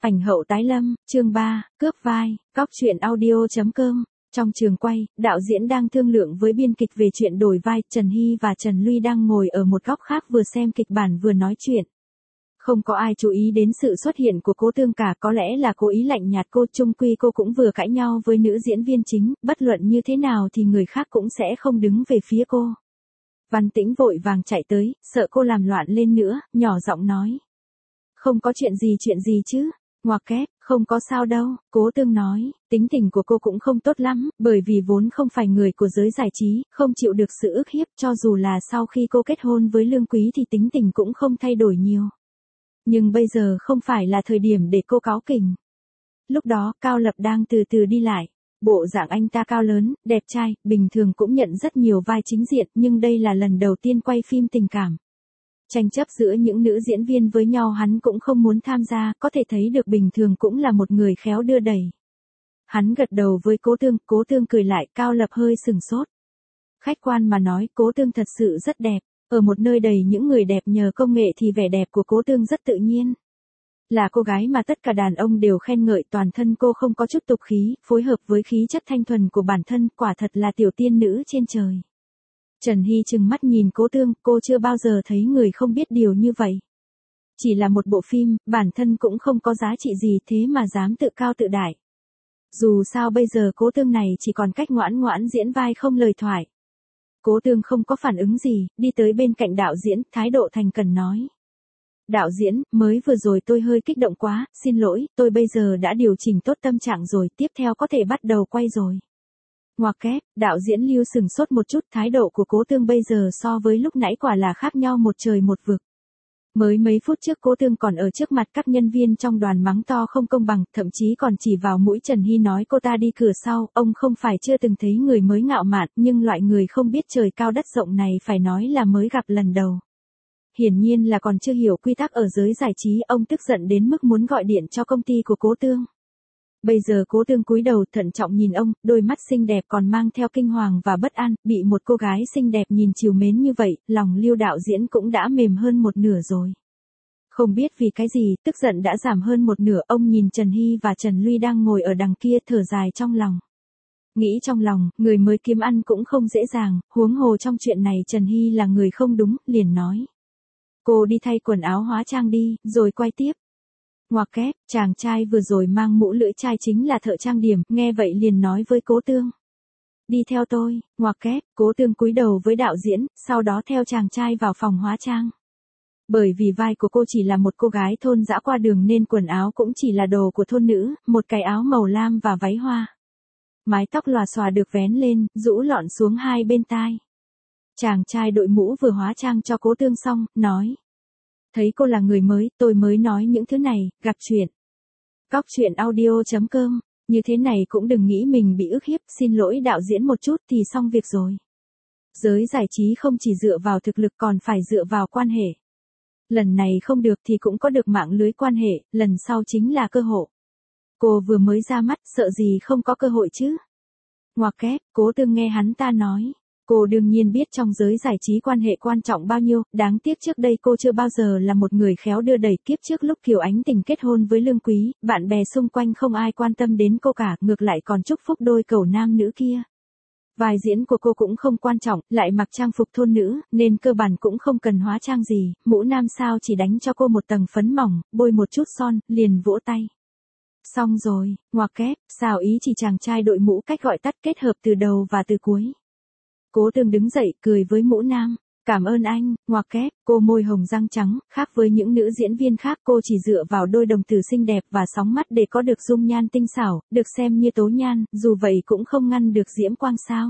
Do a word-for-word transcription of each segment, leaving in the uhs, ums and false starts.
Ảnh hậu tái lâm, chương ba, cướp vai, cóc truyện audio chấm com. Trong trường quay, đạo diễn đang thương lượng với biên kịch về chuyện đổi vai, Trần Hy và Trần Luy đang ngồi ở một góc khác vừa xem kịch bản vừa nói chuyện. Không có ai chú ý đến sự xuất hiện của Cố Tương cả, có lẽ là cố ý lạnh nhạt cô, chung quy cô cũng vừa cãi nhau với nữ diễn viên chính, bất luận như thế nào thì người khác cũng sẽ không đứng về phía cô. Văn Tĩnh vội vàng chạy tới, sợ cô làm loạn lên nữa, nhỏ giọng nói. Không có chuyện gì chuyện gì chứ, ngoặc kép, không có sao đâu, Cố Tương nói, tính tình của cô cũng không tốt lắm, bởi vì vốn không phải người của giới giải trí, không chịu được sự ức hiếp, cho dù là sau khi cô kết hôn với Lương Quý thì tính tình cũng không thay đổi nhiều. Nhưng bây giờ không phải là thời điểm để cô cáu kỉnh. Lúc đó, Cao Lập đang từ từ đi lại. Bộ dạng anh ta cao lớn, đẹp trai, bình thường cũng nhận rất nhiều vai chính diện, nhưng đây là lần đầu tiên quay phim tình cảm. Tranh chấp giữa những nữ diễn viên với nhau hắn cũng không muốn tham gia, có thể thấy được bình thường cũng là một người khéo đưa đẩy. Hắn gật đầu với Cố Tương, Cố Tương cười lại, Cao Lập hơi sừng sốt. Khách quan mà nói, Cố Tương thật sự rất đẹp. Ở một nơi đầy những người đẹp nhờ công nghệ thì vẻ đẹp của Cố Tương rất tự nhiên. Là cô gái mà tất cả đàn ông đều khen ngợi, toàn thân cô không có chút tục khí, phối hợp với khí chất thanh thuần của bản thân, quả thật là tiểu tiên nữ trên trời. Trần Hy trừng mắt nhìn Cố Tương, cô chưa bao giờ thấy người không biết điều như vậy. Chỉ là một bộ phim, bản thân cũng không có giá trị gì thế mà dám tự cao tự đại. Dù sao bây giờ Cố Tương này chỉ còn cách ngoãn ngoãn diễn vai không lời thoại. Cố Tương không có phản ứng gì, đi tới bên cạnh đạo diễn, thái độ thành cần nói. Đạo diễn, mới vừa rồi tôi hơi kích động quá, xin lỗi, tôi bây giờ đã điều chỉnh tốt tâm trạng rồi, tiếp theo có thể bắt đầu quay rồi. Ngoặc kép, đạo diễn Lưu sừng sốt một chút, thái độ của Cố Tương bây giờ so với lúc nãy quả là khác nhau một trời một vực. Mới mấy phút trước Cố Tương còn ở trước mặt các nhân viên trong đoàn mắng to không công bằng, thậm chí còn chỉ vào mũi Trần Hy nói cô ta đi cửa sau, ông không phải chưa từng thấy người mới ngạo mạn, nhưng loại người không biết trời cao đất rộng này phải nói là mới gặp lần đầu. Hiển nhiên là còn chưa hiểu quy tắc ở giới giải trí, ông tức giận đến mức muốn gọi điện cho công ty của Cố Tương. Bây giờ Cố Tương cúi đầu thận trọng nhìn ông, đôi mắt xinh đẹp còn mang theo kinh hoàng và bất an, bị một cô gái xinh đẹp nhìn trìu mến như vậy, lòng Lưu đạo diễn cũng đã mềm hơn một nửa rồi. Không biết vì cái gì, tức giận đã giảm hơn một nửa, ông nhìn Trần Hy và Trần Luy đang ngồi ở đằng kia thở dài trong lòng. Nghĩ trong lòng, người mới kiếm ăn cũng không dễ dàng, huống hồ trong chuyện này Trần Hy là người không đúng, liền nói. Cô đi thay quần áo hóa trang đi, rồi quay tiếp. Ngoặc kép, chàng trai vừa rồi mang mũ lưỡi trai chính là thợ trang điểm, nghe vậy liền nói với Cố Tương. Đi theo tôi, ngoặc kép, Cố Tương cúi đầu với đạo diễn, sau đó theo chàng trai vào phòng hóa trang. Bởi vì vai của cô chỉ là một cô gái thôn dã qua đường nên quần áo cũng chỉ là đồ của thôn nữ, một cái áo màu lam và váy hoa. Mái tóc lòa xòa được vén lên, rũ lọn xuống hai bên tai. Chàng trai đội mũ vừa hóa trang cho Cố Tương xong, nói. Thấy cô là người mới, tôi mới nói những thứ này, gặp chuyện. Cóc truyện audio chấm com, như thế này cũng đừng nghĩ mình bị ức hiếp, xin lỗi đạo diễn một chút thì xong việc rồi. Giới giải trí không chỉ dựa vào thực lực còn phải dựa vào quan hệ. Lần này không được thì cũng có được mạng lưới quan hệ, lần sau chính là cơ hội. Cô vừa mới ra mắt, sợ gì không có cơ hội chứ. Ngoặc kép, Cố Tương nghe hắn ta nói. Cô đương nhiên biết trong giới giải trí quan hệ quan trọng bao nhiêu, đáng tiếc trước đây cô chưa bao giờ là một người khéo đưa đẩy, kiếp trước lúc Kiều Ánh Tình kết hôn với Lương Quý, bạn bè xung quanh không ai quan tâm đến cô cả, ngược lại còn chúc phúc đôi cầu nam nữ kia. Vai diễn của cô cũng không quan trọng, lại mặc trang phục thôn nữ, nên cơ bản cũng không cần hóa trang gì, mũ nam sao chỉ đánh cho cô một tầng phấn mỏng, bôi một chút son, liền vỗ tay. Xong rồi, ngoặc kép, sao ý chỉ chàng trai đội mũ cách gọi tắt kết hợp từ đầu và từ cuối. Cố Tương đứng dậy, cười với mũ nam. Cảm ơn anh, ngoặc kép, cô môi hồng răng trắng, khác với những nữ diễn viên khác cô chỉ dựa vào đôi đồng tử xinh đẹp và sóng mắt để có được dung nhan tinh xảo, được xem như tố nhan, dù vậy cũng không ngăn được diễm quang sao.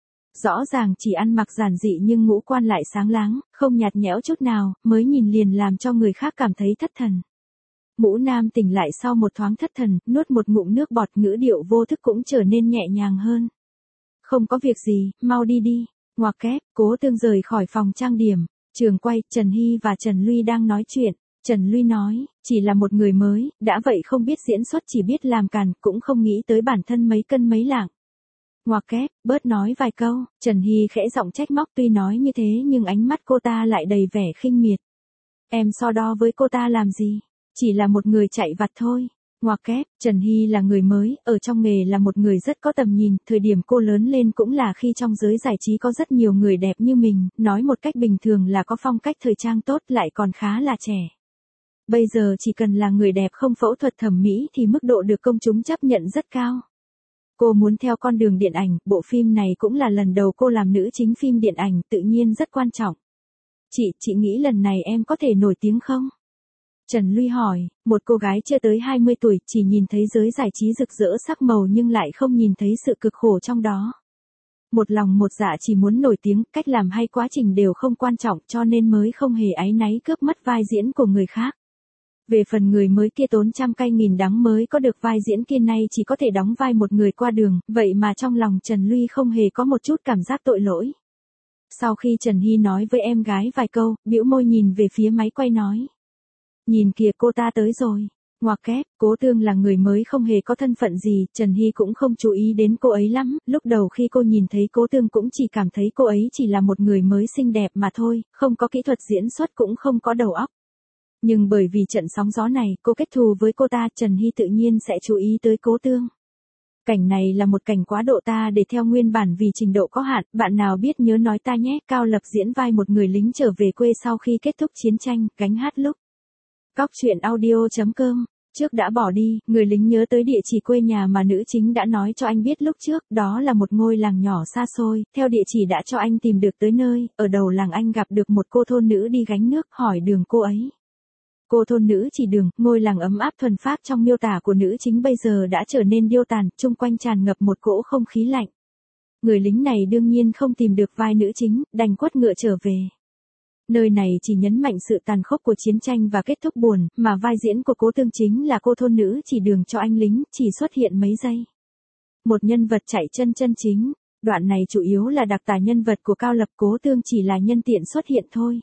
Rõ ràng chỉ ăn mặc giản dị nhưng ngũ quan lại sáng láng, không nhạt nhẽo chút nào, mới nhìn liền làm cho người khác cảm thấy thất thần. Mũ nam tỉnh lại sau một thoáng thất thần, nuốt một ngụm nước bọt, ngữ điệu vô thức cũng trở nên nhẹ nhàng hơn. Không có việc gì, mau đi đi. Ngoặc kép, Cố Tương rời khỏi phòng trang điểm. Trường quay, Trần Hy và Trần Luy đang nói chuyện. Trần Luy nói, chỉ là một người mới, đã vậy không biết diễn xuất chỉ biết làm càn, cũng không nghĩ tới bản thân mấy cân mấy lạng. Ngoặc kép, bớt nói vài câu, Trần Hy khẽ giọng trách móc, tuy nói như thế nhưng ánh mắt cô ta lại đầy vẻ khinh miệt. Em so đo với cô ta làm gì? Chỉ là một người chạy vặt thôi. Ngoặc kép, Trần Hy là người mới, ở trong nghề là một người rất có tầm nhìn, thời điểm cô lớn lên cũng là khi trong giới giải trí có rất nhiều người đẹp như mình, nói một cách bình thường là có phong cách thời trang tốt lại còn khá là trẻ. Bây giờ chỉ cần là người đẹp không phẫu thuật thẩm mỹ thì mức độ được công chúng chấp nhận rất cao. Cô muốn theo con đường điện ảnh, bộ phim này cũng là lần đầu cô làm nữ chính phim điện ảnh, tự nhiên rất quan trọng. Chị, chị nghĩ lần này em có thể nổi tiếng không? Trần Luy hỏi, một cô gái chưa tới hai mươi tuổi, chỉ nhìn thấy giới giải trí rực rỡ sắc màu nhưng lại không nhìn thấy sự cực khổ trong đó. Một lòng một dạ chỉ muốn nổi tiếng, cách làm hay quá trình đều không quan trọng cho nên mới không hề áy náy cướp mất vai diễn của người khác. Về phần người mới kia tốn trăm cay nghìn đắng mới có được vai diễn kia nay chỉ có thể đóng vai một người qua đường, vậy mà trong lòng Trần Luy không hề có một chút cảm giác tội lỗi. Sau khi Trần Hy nói với em gái vài câu, bĩu môi nhìn về phía máy quay nói. Nhìn kìa cô ta tới rồi. Ngoặc kép, Cố Tương là người mới không hề có thân phận gì, Trần Hy cũng không chú ý đến cô ấy lắm, lúc đầu khi cô nhìn thấy Cố Tương cũng chỉ cảm thấy cô ấy chỉ là một người mới xinh đẹp mà thôi, không có kỹ thuật diễn xuất cũng không có đầu óc. Nhưng bởi vì trận sóng gió này, cô kết thù với cô ta, Trần Hy tự nhiên sẽ chú ý tới Cố Tương. Cảnh này là một cảnh quá độ ta để theo nguyên bản vì trình độ có hạn, bạn nào biết nhớ nói ta nhé. Cao Lập diễn vai một người lính trở về quê sau khi kết thúc chiến tranh, gánh hát lúc. Cóc truyện audio chấm com, trước đã bỏ đi, người lính nhớ tới địa chỉ quê nhà mà nữ chính đã nói cho anh biết lúc trước, đó là một ngôi làng nhỏ xa xôi, theo địa chỉ đã cho anh tìm được tới nơi, ở đầu làng anh gặp được một cô thôn nữ đi gánh nước, hỏi đường cô ấy. Cô thôn nữ chỉ đường, ngôi làng ấm áp thuần phác trong miêu tả của nữ chính bây giờ đã trở nên điêu tàn, chung quanh tràn ngập một cỗ không khí lạnh. Người lính này đương nhiên không tìm được vai nữ chính, đành quất ngựa trở về. Nơi này chỉ nhấn mạnh sự tàn khốc của chiến tranh và kết thúc buồn, mà vai diễn của Cố Tương chính là cô thôn nữ chỉ đường cho anh lính, chỉ xuất hiện mấy giây. Một nhân vật chạy chân chân chính, đoạn này chủ yếu là đặc tả nhân vật của Cao Lập, Cố Tương chỉ là nhân tiện xuất hiện thôi.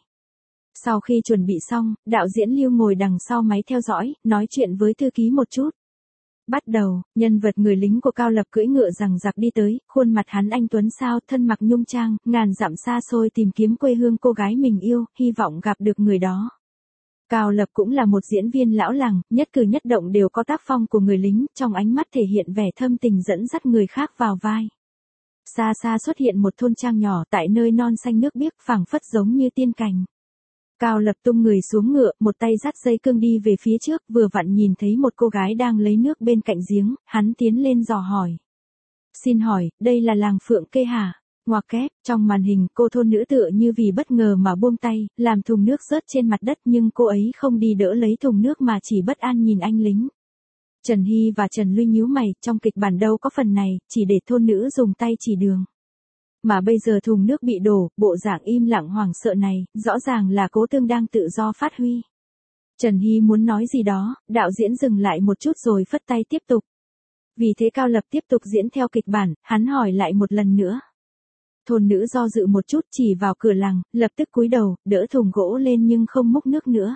Sau khi chuẩn bị xong, đạo diễn Lưu ngồi đằng sau máy theo dõi, nói chuyện với thư ký một chút. Bắt đầu, nhân vật người lính của Cao Lập cưỡi ngựa rằng giặc đi tới, khuôn mặt hắn anh tuấn sao, thân mặc nhung trang, ngàn dặm xa xôi tìm kiếm quê hương cô gái mình yêu, hy vọng gặp được người đó. Cao Lập cũng là một diễn viên lão làng, nhất cử nhất động đều có tác phong của người lính, trong ánh mắt thể hiện vẻ thâm tình dẫn dắt người khác vào vai. Xa xa xuất hiện một thôn trang nhỏ tại nơi non xanh nước biếc, phảng phất giống như tiên cảnh. Cao Lập tung người xuống ngựa, một tay dắt dây cương đi về phía trước, vừa vặn nhìn thấy một cô gái đang lấy nước bên cạnh giếng, hắn tiến lên dò hỏi. Xin hỏi, đây là làng Phượng Kê hả? Ngoặc kép, trong màn hình, cô thôn nữ tựa như vì bất ngờ mà buông tay, làm thùng nước rớt trên mặt đất nhưng cô ấy không đi đỡ lấy thùng nước mà chỉ bất an nhìn anh lính. Trần Hy và Trần Luy nhíu mày, trong kịch bản đâu có phần này, chỉ để thôn nữ dùng tay chỉ đường. Mà bây giờ thùng nước bị đổ, bộ dạng im lặng hoảng sợ này, rõ ràng là Cố Tương đang tự do phát huy. Trần Hy muốn nói gì đó, đạo diễn dừng lại một chút rồi phất tay tiếp tục. Vì thế Cao Lập tiếp tục diễn theo kịch bản, hắn hỏi lại một lần nữa. Thôn nữ do dự một chút chỉ vào cửa làng, lập tức cúi đầu, đỡ thùng gỗ lên nhưng không múc nước nữa.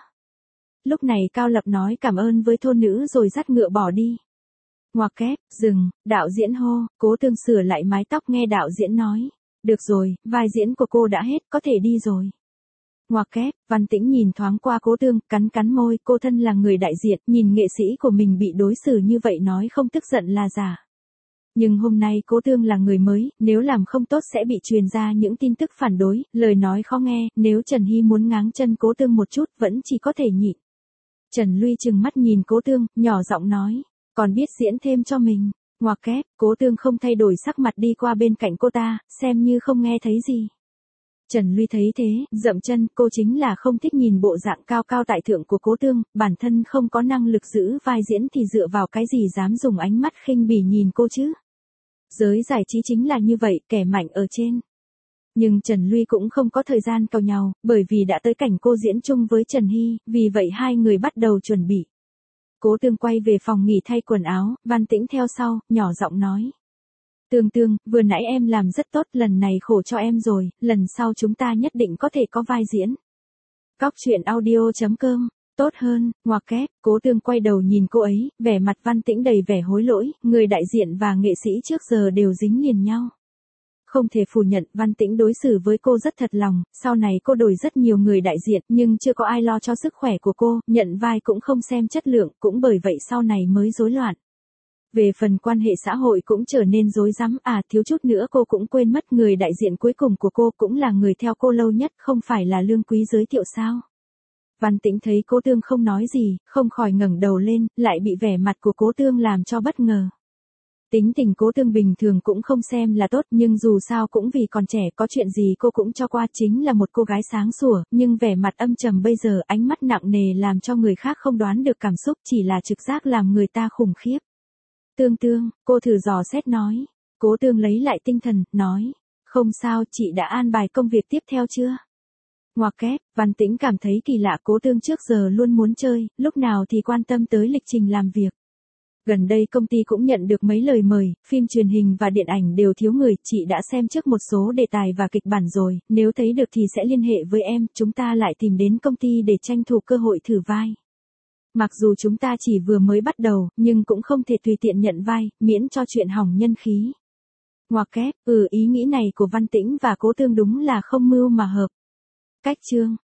Lúc này Cao Lập nói cảm ơn với thôn nữ rồi dắt ngựa bỏ đi. Ngoặc kép, dừng, đạo diễn hô, Cố Tương sửa lại mái tóc nghe đạo diễn nói. Được rồi, vai diễn của cô đã hết, có thể đi rồi. Ngoặc kép, Văn Tĩnh nhìn thoáng qua Cố Tương, cắn cắn môi, cô thân là người đại diện, nhìn nghệ sĩ của mình bị đối xử như vậy nói không tức giận là giả. Nhưng hôm nay Cố Tương là người mới, nếu làm không tốt sẽ bị truyền ra những tin tức phản đối, lời nói khó nghe, nếu Trần Hy muốn ngáng chân Cố Tương một chút vẫn chỉ có thể nhịn. Trần Luy trừng mắt nhìn Cố Tương, nhỏ giọng nói, còn biết diễn thêm cho mình. Ngoặc kép, Cố Tương không thay đổi sắc mặt đi qua bên cạnh cô ta, xem như không nghe thấy gì. Trần Luy thấy thế, dậm chân, cô chính là không thích nhìn bộ dạng cao cao tại thượng của Cố Tương, bản thân không có năng lực giữ vai diễn thì dựa vào cái gì dám dùng ánh mắt khinh bỉ nhìn cô chứ. Giới giải trí chính là như vậy, kẻ mạnh ở trên. Nhưng Trần Luy cũng không có thời gian càu nhàu, bởi vì đã tới cảnh cô diễn chung với Trần Hy, vì vậy hai người bắt đầu chuẩn bị. Cố Tương quay về phòng nghỉ thay quần áo, Văn Tĩnh theo sau, nhỏ giọng nói. Tương Tương, vừa nãy em làm rất tốt, lần này khổ cho em rồi, lần sau chúng ta nhất định có thể có vai diễn. Cóc truyện audio chấm com, tốt hơn, ngoặc kép, Cố Tương quay đầu nhìn cô ấy, vẻ mặt Văn Tĩnh đầy vẻ hối lỗi, người đại diện và nghệ sĩ trước giờ đều dính liền nhau. Không thể phủ nhận, Văn Tĩnh đối xử với cô rất thật lòng, sau này cô đổi rất nhiều người đại diện, nhưng chưa có ai lo cho sức khỏe của cô, nhận vai cũng không xem chất lượng, cũng bởi vậy sau này mới rối loạn. Về phần quan hệ xã hội cũng trở nên rối rắm, à thiếu chút nữa cô cũng quên mất người đại diện cuối cùng của cô cũng là người theo cô lâu nhất, không phải là Lương Quý giới thiệu sao. Văn Tĩnh thấy Cố Tương không nói gì, không khỏi ngẩng đầu lên, lại bị vẻ mặt của Cố Tương làm cho bất ngờ. Tính tình Cố Tương bình thường cũng không xem là tốt, nhưng dù sao cũng vì còn trẻ, có chuyện gì cô cũng cho qua, chính là một cô gái sáng sủa, nhưng vẻ mặt âm trầm bây giờ, ánh mắt nặng nề làm cho người khác không đoán được cảm xúc, chỉ là trực giác làm người ta khủng khiếp. Tương Tương, cô thử dò xét nói. Cố Tương lấy lại tinh thần, nói. Không sao, chị đã an bài công việc tiếp theo chưa? Ngoặc kép, Văn Tĩnh cảm thấy kỳ lạ, Cố Tương trước giờ luôn muốn chơi, lúc nào thì quan tâm tới lịch trình làm việc. Gần đây công ty cũng nhận được mấy lời mời, phim truyền hình và điện ảnh đều thiếu người, chị đã xem trước một số đề tài và kịch bản rồi, nếu thấy được thì sẽ liên hệ với em, chúng ta lại tìm đến công ty để tranh thủ cơ hội thử vai. Mặc dù chúng ta chỉ vừa mới bắt đầu, nhưng cũng không thể tùy tiện nhận vai, miễn cho chuyện hỏng nhân khí. Ngoặc kép, ừ ý nghĩ này của Văn Tĩnh và Cố Tương đúng là không mưu mà hợp. Cách chương